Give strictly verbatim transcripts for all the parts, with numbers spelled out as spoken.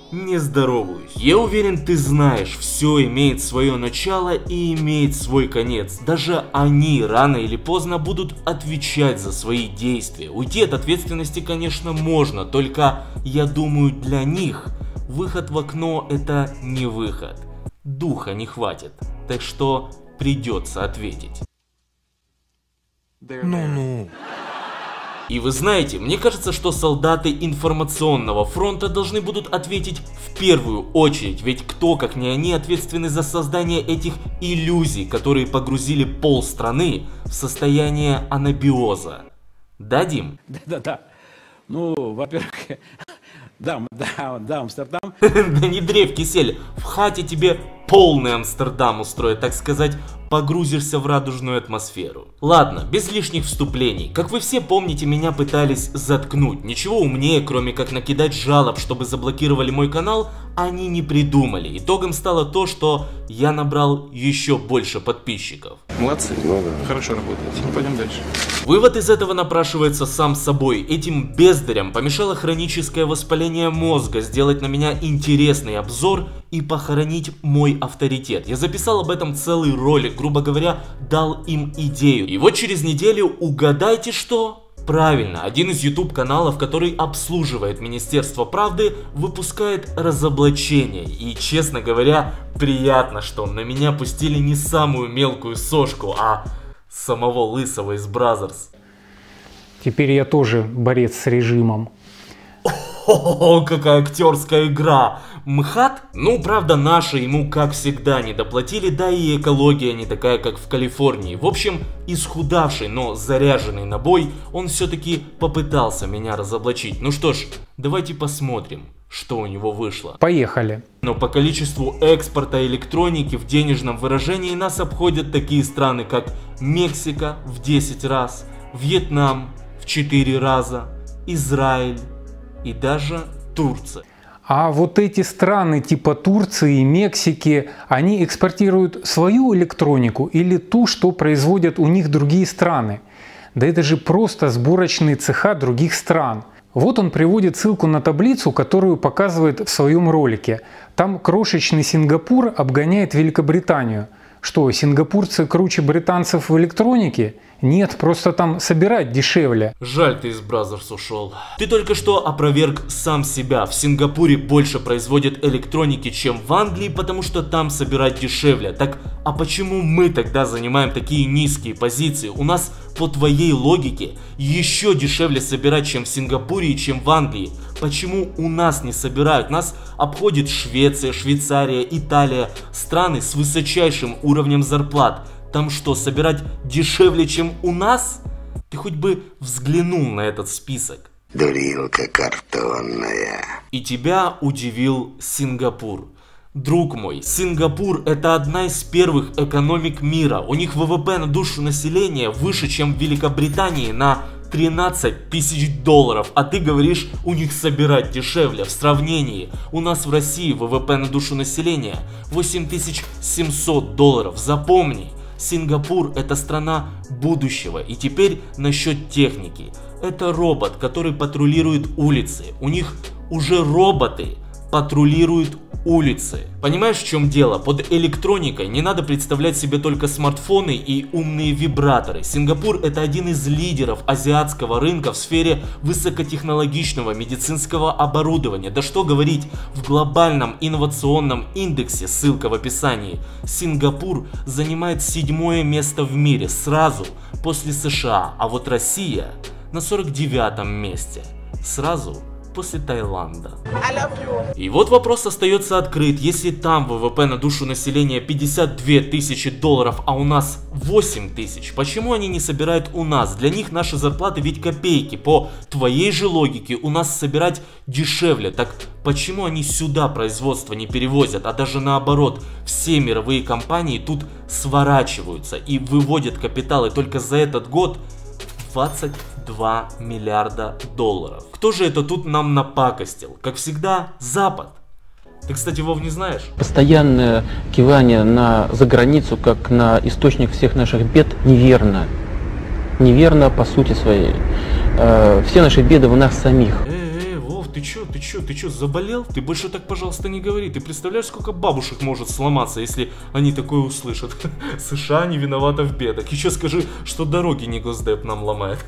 не здороваюсь. Я уверен, ты знаешь, все имеет свое начало и имеет свой конец. Даже они рано или поздно будут отвечать за свои действия. Уйти от ответственности, конечно, можно, только, я думаю, для них выход в окно — это не выход. Духа не хватит, так что придется ответить. Ну-ну. И вы знаете, мне кажется, что солдаты информационного фронта должны будут ответить в первую очередь, ведь кто, как не они, ответственны за создание этих иллюзий, которые погрузили полстраны в состояние анабиоза. Да, Дим? Да-да-да. Ну, во-первых, да, да, да, Амстердам. Да не дрейф, кисель, в хате тебе полный Амстердам устроит, так сказать, погрузишься в радужную атмосферу. Ладно, без лишних вступлений. Как вы все помните, меня пытались заткнуть. Ничего умнее, кроме как накидать жалоб, чтобы заблокировали мой канал, они не придумали. Итогом стало то, что я набрал еще больше подписчиков. Молодцы, ну, да. Хорошо работаете. Ну, пойдем дальше. Вывод из этого напрашивается сам собой. Этим бездарям помешало хроническое воспаление мозга сделать на меня интересный обзор и похоронить мой авторитет. Я записал об этом целый ролик, грубо говоря, дал им идею. И вот через неделю угадайте что? Правильно, один из YouTube каналов, который обслуживает Министерство правды, выпускает разоблачение. И, честно говоря, приятно, что на меня пустили не самую мелкую сошку, а самого Лысого из Бразерс. Теперь я тоже борец с режимом. О, какая актерская игра! МХАТ? Ну, правда, наши ему, как всегда, не доплатили, да и экология не такая, как в Калифорнии. В общем, исхудавший, но заряженный на бой, он все-таки попытался меня разоблачить. Ну что ж, давайте посмотрим, что у него вышло. Поехали. Но по количеству экспорта электроники в денежном выражении нас обходят такие страны, как Мексика в десять раз, Вьетнам в четыре раза, Израиль и даже Турция. А вот эти страны типа Турции и Мексики, они экспортируют свою электронику или ту, что производят у них другие страны? Да это же просто сборочные цеха других стран. Вот он приводит ссылку на таблицу, которую показывает в своем ролике. Там крошечный Сингапур обгоняет Великобританию. Что, сингапурцы круче британцев в электронике? Нет, просто там собирать дешевле. Жаль, ты из Бразерс ушел. Ты только что опроверг сам себя. В Сингапуре больше производят электроники, чем в Англии, потому что там собирать дешевле. Так, а почему мы тогда занимаем такие низкие позиции? У нас, по твоей логике, еще дешевле собирать, чем в Сингапуре и чем в Англии. Почему у нас не собирают? Нас обходит Швеция, Швейцария, Италия, страны с высочайшим уровнем зарплат. Там что, собирать дешевле, чем у нас? Ты хоть бы взглянул на этот список. Дурилка картонная. И тебя удивил Сингапур. Друг мой, Сингапур — это одна из первых экономик мира. У них ВВП на душу населения выше, чем в Великобритании на тринадцать тысяч долларов. А ты говоришь, у них собирать дешевле. В сравнении, у нас в России ВВП на душу населения восемь тысяч семьсот долларов. Запомни. Сингапур — это страна будущего. И теперь насчет техники. Это робот, который патрулирует улицы. У них уже роботы патрулируют улицы. Понимаешь, в чем дело? Под электроникой не надо представлять себе только смартфоны и умные вибраторы. Сингапур — это один из лидеров азиатского рынка в сфере высокотехнологичного медицинского оборудования. Да что говорить, в глобальном инновационном индексе, ссылка в описании, Сингапур занимает седьмое место в мире, сразу после США. А вот Россия на сорок девятом месте, сразу после Таиланда. И вот вопрос остается открыт. Если там ВВП на душу населения пятьдесят две тысячи долларов, а у нас восемь тысяч, почему они не собирают у нас? Для них наши зарплаты ведь копейки. По твоей же логике у нас собирать дешевле. Так почему они сюда производство не перевозят, а даже наоборот, все мировые компании тут сворачиваются и выводят капиталы только за этот год двадцать два миллиарда долларов. Кто же это тут нам напакостил? Как всегда, Запад. Ты, кстати, Вов, не знаешь? Постоянное кивание на заграницу, как на источник всех наших бед, неверно. Неверно по сути своей. Э, все наши беды в нас самих. Э, э, Вов, ты чё? Ты ты чё, ты чё, заболел? Ты больше так, пожалуйста, не говори. Ты представляешь, сколько бабушек может сломаться, если они такое услышат? США не виновата в бедах. Еще скажи, что дороги не Госдеп нам ломает.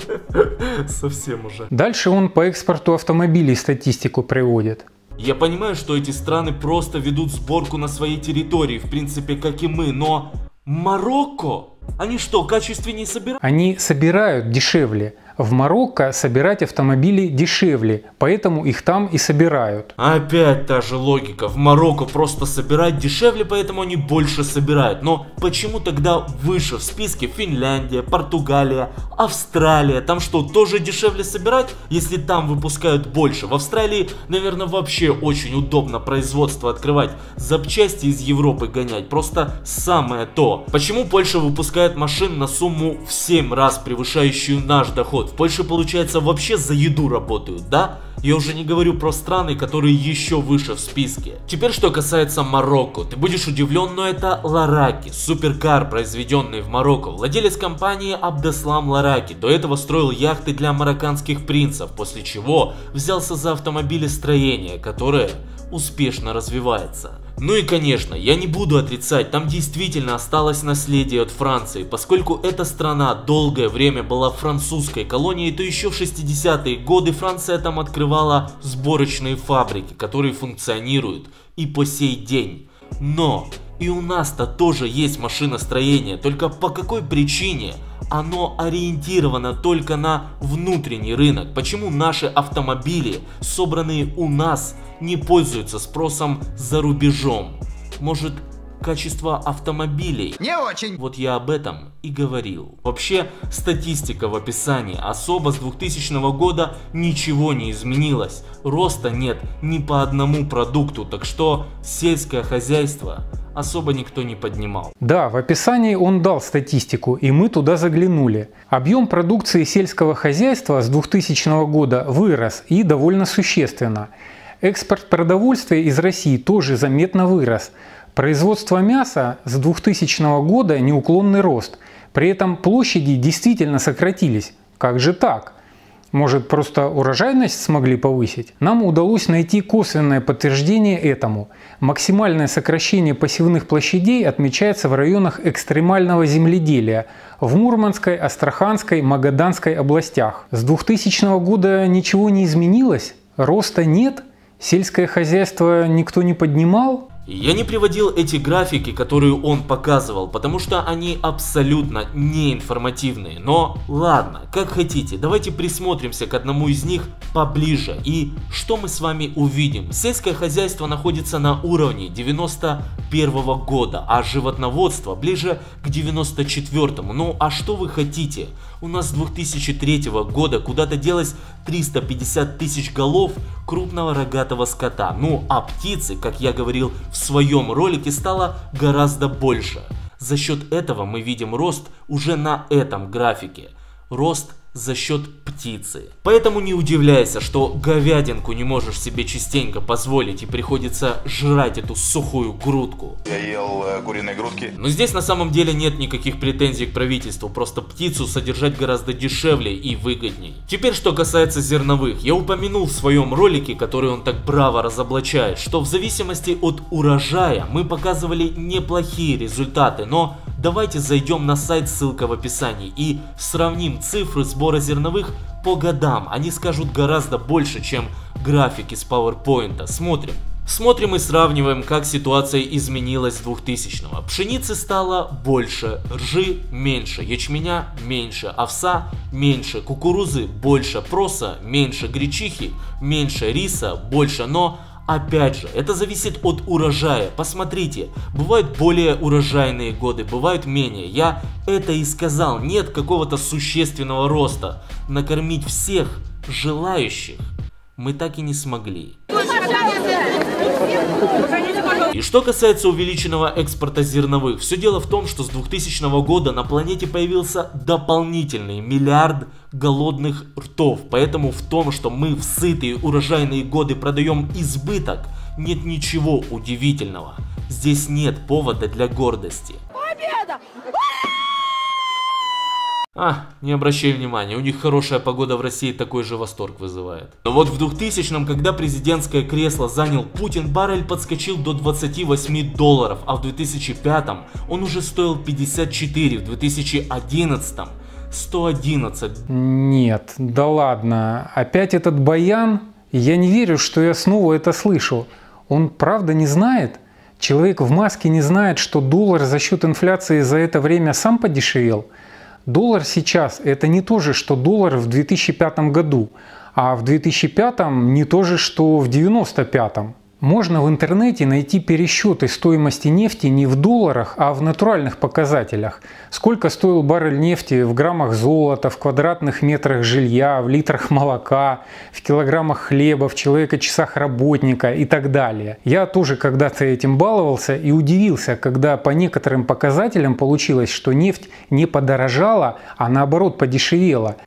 Совсем уже. Дальше он по экспорту автомобилей статистику приводит. Я понимаю, что эти страны просто ведут сборку на своей территории, в принципе, как и мы, но Марокко? Они что, качественнее собирают? Они собирают дешевле. В Марокко собирать автомобили дешевле, поэтому их там и собирают. Опять та же логика. В Марокко просто собирать дешевле, поэтому они больше собирают. Но почему тогда выше в списке Финляндия, Португалия, Австралия? Там что, тоже дешевле собирать, если там выпускают больше? В Австралии, наверное, вообще очень удобно производство открывать. Запчасти из Европы гонять. Просто самое то. Почему Польша выпускает машин на сумму в семь раз превышающую наш доход? В Польше, получается, вообще за еду работают, да? Я уже не говорю про страны, которые еще выше в списке. Теперь, что касается Марокко. Ты будешь удивлен, но это Лараки, суперкар, произведенный в Марокко. Владелец компании Абдеслам Лараки до этого строил яхты для марокканских принцев, после чего взялся за автомобилестроение, которое успешно развивается. Ну и конечно, я не буду отрицать, там действительно осталось наследие от Франции. Поскольку эта страна долгое время была французской колонией, то еще в шестидесятые годы Франция там открывала сборочные фабрики, которые функционируют и по сей день. Но и у нас-то тоже есть машиностроение, только по какой причине оно ориентировано только на внутренний рынок? Почему наши автомобили, собранные у нас, не пользуются спросом за рубежом? Может, качество автомобилей? Не очень. Вот я об этом и говорил. Вообще, статистика в описании. Особо с двухтысячного года ничего не изменилось. Роста нет ни по одному продукту, так что сельское хозяйство особо никто не поднимал. Да, в описании он дал статистику, и мы туда заглянули. Объем продукции сельского хозяйства с двухтысячного года вырос и довольно существенно. Экспорт продовольствия из России тоже заметно вырос. Производство мяса с двухтысячного года неуклонный рост. При этом площади действительно сократились. Как же так? Может, просто урожайность смогли повысить? Нам удалось найти косвенное подтверждение этому. Максимальное сокращение посевных площадей отмечается в районах экстремального земледелия в Мурманской, Астраханской, Магаданской областях. С двухтысячного года ничего не изменилось? Роста нет? Сельское хозяйство никто не поднимал? Я не приводил эти графики, которые он показывал, потому что они абсолютно неинформативные. Но ладно, как хотите, давайте присмотримся к одному из них поближе. И что мы с вами увидим? Сельское хозяйство находится на уровне девяносто первого года, а животноводство ближе к девяносто четвёртому. Ну а что вы хотите? У нас с две тысячи третьего года куда-то делось триста пятьдесят тысяч голов крупного рогатого скота. Ну а птицы, как я говорил в своем ролике, стало гораздо больше. За счет этого мы видим рост уже на этом графике. Рост за счет птицы. Поэтому не удивляйся, что говядинку не можешь себе частенько позволить и приходится жрать эту сухую грудку. Я ел э, куриные грудки. Но здесь на самом деле нет никаких претензий к правительству, просто птицу содержать гораздо дешевле и выгодней. Теперь что касается зерновых. Я упомянул в своем ролике, который он так браво разоблачает, что в зависимости от урожая мы показывали неплохие результаты, но давайте зайдем на сайт, ссылка в описании, и сравним цифры сбора зерновых по годам. Они скажут гораздо больше, чем графики с PowerPoint. Смотрим. Смотрим и сравниваем, как ситуация изменилась с двухтысячного. Пшеницы стало больше, ржи меньше, ячменя меньше, овса меньше, кукурузы больше, проса меньше, гречихи меньше, риса больше, но опять же, это зависит от урожая. Посмотрите, бывают более урожайные годы, бывают менее. Я это и сказал, нет какого-то существенного роста. Накормить всех желающих мы так и не смогли. И что касается увеличенного экспорта зерновых, все дело в том, что с двухтысячного года на планете появился дополнительный миллиард голодных ртов. Поэтому в том, что мы в сытые урожайные годы продаем избыток, нет ничего удивительного. Здесь нет повода для гордости. Победа! А, не обращай внимания, у них хорошая погода в России такой же восторг вызывает. Но вот в двухтысячном, когда президентское кресло занял Путин, баррель подскочил до двадцати восьми долларов, а в две тысячи пятом он уже стоил пятьдесят четыре, в две тысячи одиннадцатом сто одиннадцать. Нет, да ладно, опять этот баян? Я не верю, что я снова это слышу. Он правда не знает? Человек в маске не знает, что доллар за счет инфляции за это время сам подешевел? Доллар сейчас это не то же, что доллар в две тысячи пятом году, а в две тысячи пятом не то же, что в девяносто пятом. Можно в интернете найти пересчеты стоимости нефти не в долларах, а в натуральных показателях. Сколько стоил баррель нефти в граммах золота, в квадратных метрах жилья, в литрах молока, в килограммах хлеба, в человека-часах работника и так далее. Я тоже когда-то этим баловался и удивился, когда по некоторым показателям получилось, что нефть не подорожала, а наоборот подешевела.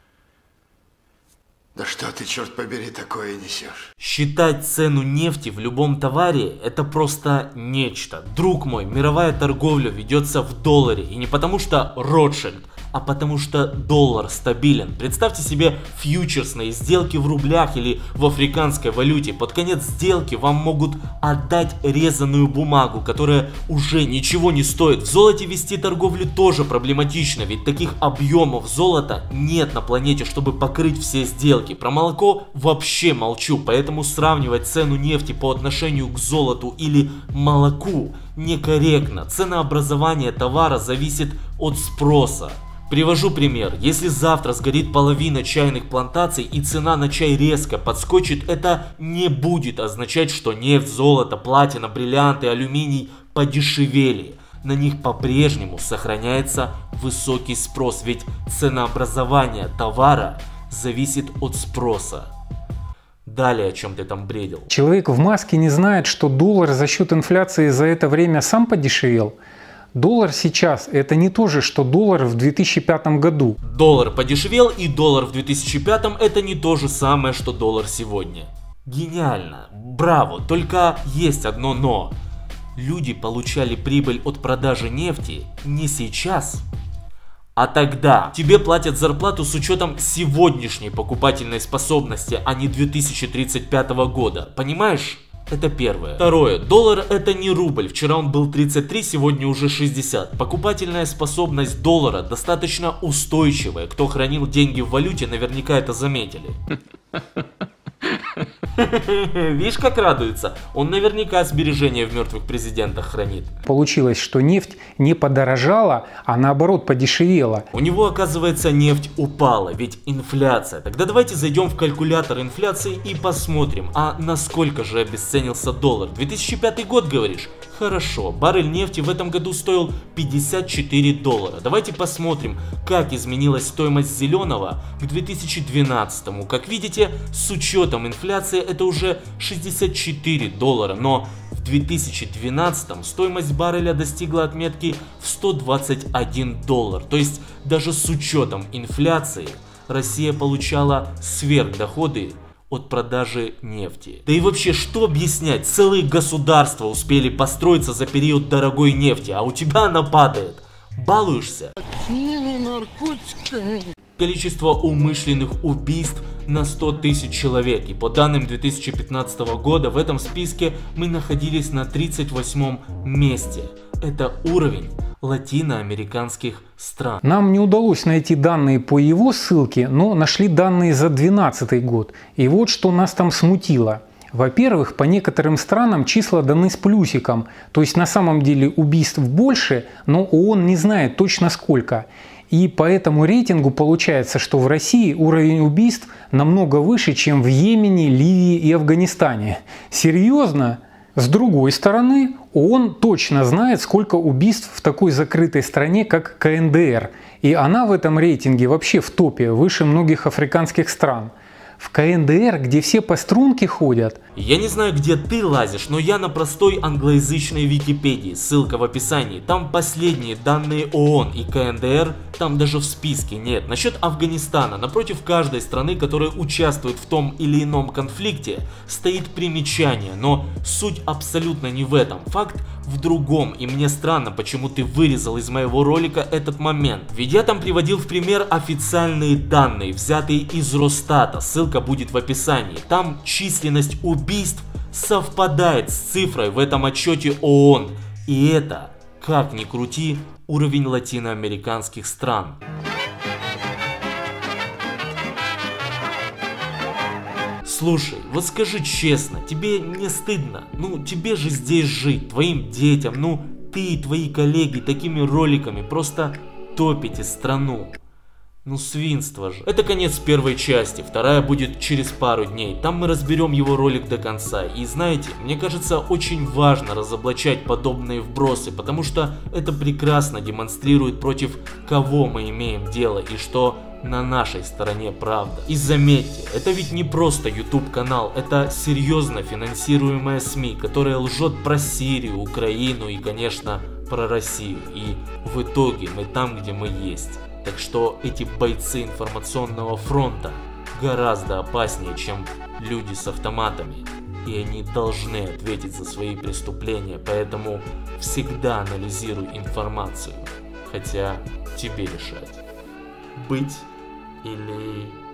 Да что ты, черт побери, такое несешь? Считать цену нефти в любом товаре – это просто нечто. Друг мой, мировая торговля ведется в долларе. И не потому что Ротшильд, а потому что доллар стабилен. Представьте себе фьючерсные сделки в рублях или в африканской валюте. Под конец сделки вам могут отдать резаную бумагу, которая уже ничего не стоит. В золоте вести торговлю тоже проблематично, ведь таких объемов золота нет на планете, чтобы покрыть все сделки. Про молоко вообще молчу, поэтому сравнивать цену нефти по отношению к золоту или молоку некорректно. Ценообразование товара зависит от спроса. Привожу пример. Если завтра сгорит половина чайных плантаций и цена на чай резко подскочит, это не будет означать, что нефть, золото, платина, бриллианты, алюминий подешевели. На них по-прежнему сохраняется высокий спрос, ведь ценообразование товара зависит от спроса. Далее, о чем ты там бредил. Человек в маске не знает, что доллар за счет инфляции за это время сам подешевел. Доллар сейчас это не то же, что доллар в две тысячи пятом году. Доллар подешевел, и доллар в две тысячи пятом это не то же самое, что доллар сегодня. Гениально, браво, только есть одно но. Люди получали прибыль от продажи нефти не сейчас, а тогда. Тебе платят зарплату с учетом сегодняшней покупательной способности, а не две тысячи тридцать пятого года, понимаешь? Это первое. Второе. Доллар это не рубль. Вчера он был тридцать три, сегодня уже шестьдесят. Покупательная способность доллара достаточно устойчивая. Кто хранил деньги в валюте, наверняка это заметили. Видишь, как радуется? Он наверняка сбережения в мертвых президентах хранит. Получилось, что нефть не подорожала, а наоборот подешевела. У него, оказывается, нефть упала, ведь инфляция. Тогда давайте зайдем в калькулятор инфляции и посмотрим, а насколько же обесценился доллар. две тысячи пятый год, говоришь? Хорошо, баррель нефти в этом году стоил пятьдесят четыре доллара. Давайте посмотрим, как изменилась стоимость зеленого к две тысячи двенадцатому. Как видите, с учетом инфляции это уже шестьдесят четыре доллара, но в две тысячи двенадцатом стоимость барреля достигла отметки в сто двадцать один доллар. То есть даже с учетом инфляции Россия получала сверхдоходы от продажи нефти. Да и вообще, что объяснять? Целые государства успели построиться за период дорогой нефти, а у тебя она падает. Балуешься? Количество умышленных убийств на сто тысяч человек. И по данным две тысячи пятнадцатого года в этом списке мы находились на тридцать восьмом месте. Это уровень латиноамериканских стран. Нам не удалось найти данные по его ссылке, но нашли данные за две тысячи двенадцатый год. И вот что нас там смутило. Во-первых, по некоторым странам числа даны с плюсиком, то есть на самом деле убийств больше, но ООН не знает точно сколько. И по этому рейтингу получается, что в России уровень убийств намного выше, чем в Йемене, Ливии и Афганистане. Серьезно? С другой стороны, ООН точно знает, сколько убийств в такой закрытой стране, как КНДР. И она в этом рейтинге вообще в топе, выше многих африканских стран. В КНДР, где все по струнке ходят. Я не знаю, где ты лазишь, но я на простой англоязычной Википедии, ссылка в описании. Там последние данные ООН и КНДР, там даже в списке нет. Насчет Афганистана, напротив каждой страны, которая участвует в том или ином конфликте, стоит примечание, но суть абсолютно не в этом. Факт в другом, и мне странно, почему ты вырезал из моего ролика этот момент. Ведь я там приводил в пример официальные данные, взятые из Росстата, ссылка будет в описании. Там численность убийств совпадает с цифрой в этом отчете ООН. И это, как ни крути, уровень латиноамериканских стран. Слушай, вот скажи честно, тебе не стыдно? Ну, тебе же здесь жить, твоим детям, ну, ты и твои коллеги такими роликами просто топите страну. Ну, свинство же. Это конец первой части, вторая будет через пару дней. Там мы разберем его ролик до конца. И знаете, мне кажется, очень важно разоблачать подобные вбросы, потому что это прекрасно демонстрирует, против кого мы имеем дело и что на нашей стороне правда. И заметьте, это ведь не просто YouTube канал, это серьезно финансируемая СМИ, которая лжет про Сирию, Украину и, конечно, про Россию. И в итоге мы там, где мы есть. Так что эти бойцы информационного фронта гораздо опаснее, чем люди с автоматами. И они должны ответить за свои преступления, поэтому всегда анализируй информацию. Хотя тебе решать, быть или